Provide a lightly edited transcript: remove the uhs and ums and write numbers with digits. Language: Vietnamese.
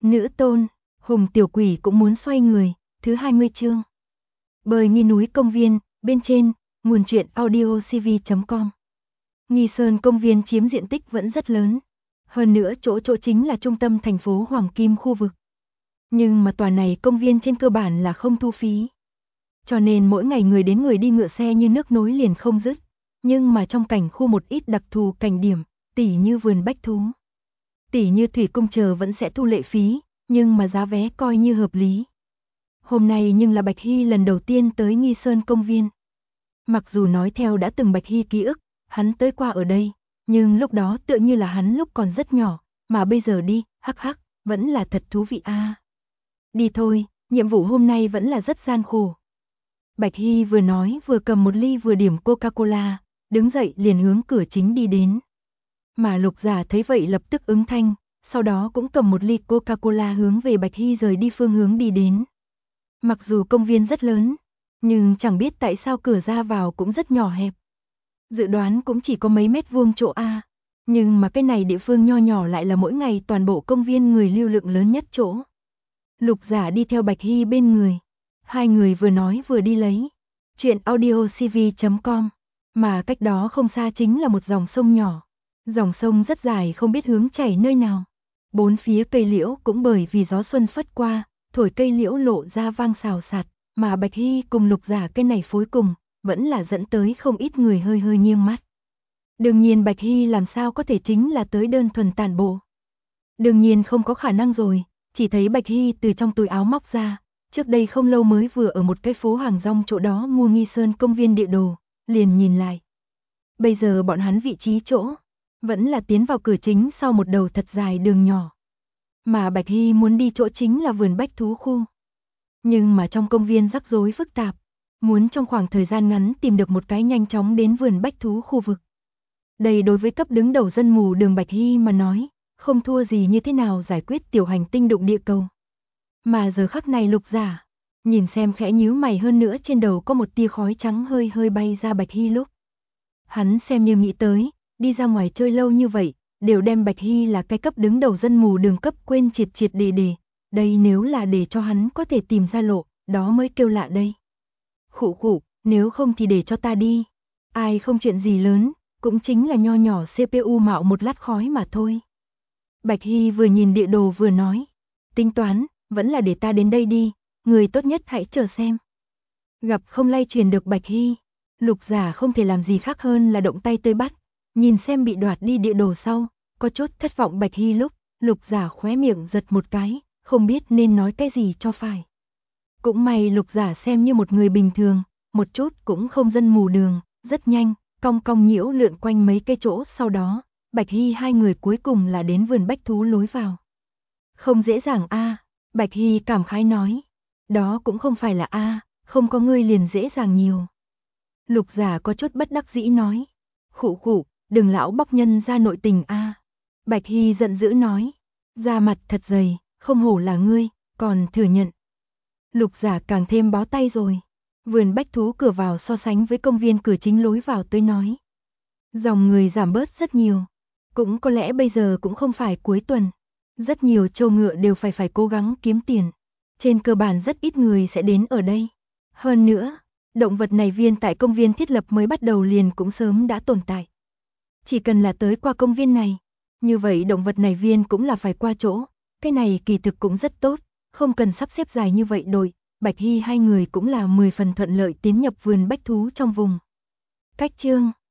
Nữ tôn, Hùng tiểu quỷ cũng muốn xoay người, thứ 20 chương. Bơi Nghi núi công viên, bên trên, nguồn truyện audiocv.com. Nghi Sơn công viên chiếm diện tích vẫn rất lớn. Hơn nữa chỗ chính là trung tâm thành phố Hoàng Kim khu vực. Nhưng mà tòa này công viên trên cơ bản là không thu phí. Cho nên mỗi ngày người đến người đi ngựa xe như nước nối liền không dứt. Nhưng mà trong cảnh khu một ít đặc thù cảnh điểm, tỉ như vườn bách thú, tỉ như thủy cung chờ vẫn sẽ thu lệ phí, nhưng mà giá vé coi như hợp lý. Hôm nay nhưng là Bạch Hy lần đầu tiên tới Nghi Sơn công viên. Mặc dù nói theo đã từng Bạch Hy ký ức, hắn tới qua ở đây, nhưng lúc đó tựa như là hắn lúc còn rất nhỏ, mà bây giờ đi, hắc hắc, vẫn là thật thú vị a. Đi thôi, nhiệm vụ hôm nay vẫn là rất gian khổ. Bạch Hy vừa nói vừa cầm một ly vừa điểm Coca-Cola, đứng dậy liền hướng cửa chính đi đến. Mà Lục Giả thấy vậy lập tức ứng thanh, sau đó cũng cầm một ly Coca-Cola hướng về Bạch Hy rời đi phương hướng đi đến. Mặc dù công viên rất lớn, nhưng chẳng biết tại sao cửa ra vào cũng rất nhỏ hẹp. Dự đoán cũng chỉ có mấy mét vuông chỗ A, nhưng mà cái này địa phương nho nhỏ lại là mỗi ngày toàn bộ công viên người lưu lượng lớn nhất chỗ. Lục Giả đi theo Bạch Hy bên người, hai người vừa nói vừa đi lấy. Chuyện audiocv.com, mà cách đó không xa chính là một dòng sông nhỏ. Dòng sông rất dài không biết hướng chảy nơi nào. Bốn phía cây liễu cũng bởi vì gió xuân phất qua, thổi cây liễu lộ ra vang xào xạc, mà Bạch Hy cùng Lục Giả cái này phối cùng, vẫn là dẫn tới không ít người hơi hơi nghiêng mắt. Đương nhiên Bạch Hy làm sao có thể chính là tới đơn thuần tản bộ. Đương nhiên không có khả năng rồi, chỉ thấy Bạch Hy từ trong túi áo móc ra, trước đây không lâu mới vừa ở một cái phố hàng rong chỗ đó mua Nghi Sơn công viên địa đồ, liền nhìn lại. Bây giờ bọn hắn vị trí chỗ, vẫn là tiến vào cửa chính sau một đầu thật dài đường nhỏ. Mà Bạch Hy muốn đi chỗ chính là vườn bách thú khu. Nhưng mà trong công viên rắc rối phức tạp, muốn trong khoảng thời gian ngắn tìm được một cái nhanh chóng đến vườn bách thú khu vực. Đây đối với cấp đứng đầu dân mù đường Bạch Hy mà nói, không thua gì như thế nào giải quyết tiểu hành tinh đụng địa cầu. Mà giờ khắc này Lục Giả, nhìn xem khẽ nhíu mày hơn nữa trên đầu có một tia khói trắng hơi hơi bay ra Bạch Hy lúc. Hắn xem như nghĩ tới, đi ra ngoài chơi lâu như vậy, đều đem Bạch Hy là cái cấp đứng đầu dân mù đường cấp quên triệt triệt để. Đây nếu là để cho hắn có thể tìm ra lộ, đó mới kêu lạ đây. Khụ khụ, nếu không thì để cho ta đi. Ai không chuyện gì lớn, cũng chính là nho nhỏ CPU mạo một lát khói mà thôi. Bạch Hy vừa nhìn địa đồ vừa nói, tính toán, vẫn là để ta đến đây đi, người tốt nhất hãy chờ xem. Gặp không lay truyền được Bạch Hy, Lục Giả không thể làm gì khác hơn là động tay tới bắt, nhìn xem bị đoạt đi địa đồ sau, có chút thất vọng Bạch Hy lúc, Lục Giả khóe miệng giật một cái, không biết nên nói cái gì cho phải. Cũng may Lục Giả xem như một người bình thường, một chút cũng không dân mù đường, rất nhanh, cong cong nhiễu lượn quanh mấy cây chỗ sau đó, Bạch Hy hai người cuối cùng là đến vườn bách thú lối vào. Không dễ dàng a, Bạch Hy cảm khái nói. Đó cũng không phải là a, không có ngươi liền dễ dàng nhiều. Lục Giả có chút bất đắc dĩ nói. Khụ khụ, đừng lão bóc nhân ra nội tình a. Bạch Hy giận dữ nói. Da mặt thật dày, không hổ là ngươi, còn thừa nhận. Lục Giả càng thêm bó tay rồi. Vườn bách thú cửa vào so sánh với công viên cửa chính lối vào tới nói. Dòng người giảm bớt rất nhiều. Cũng có lẽ bây giờ cũng không phải cuối tuần. Rất nhiều trâu ngựa đều phải cố gắng kiếm tiền. Trên cơ bản rất ít người sẽ đến ở đây. Hơn nữa, động vật này viên tại công viên thiết lập mới bắt đầu liền cũng sớm đã tồn tại. Chỉ cần là tới qua công viên này, như vậy động vật này viên cũng là phải qua chỗ. Cái này kỳ thực cũng rất tốt, không cần sắp xếp dài như vậy đội. Bạch Hy hai người cũng là 10 phần thuận lợi tiến nhập vườn bách thú trong vùng. Cách chương